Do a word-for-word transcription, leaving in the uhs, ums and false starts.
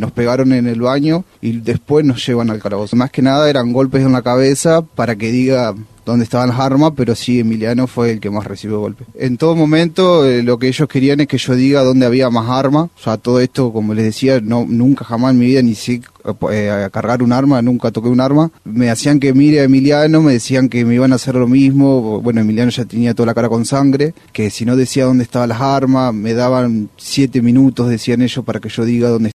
nos pegaron en el baño y después nos llevan al calabozo. Más que nada eran golpes en la cabeza para que diga dónde estaban las armas, pero sí, Emiliano fue el que más recibió golpes. En todo momento eh, lo que ellos querían es que yo diga dónde había más armas. O sea, todo esto, como les decía, no nunca jamás en mi vida ni sé eh, a cargar un arma, nunca toqué un arma. Me hacían que mire a Emiliano, me decían que me iban a hacer lo mismo. Bueno, Emiliano ya tenía toda la cara con sangre, que si no decía dónde estaban las armas, me daban siete minutos, decían ellos, para que yo diga dónde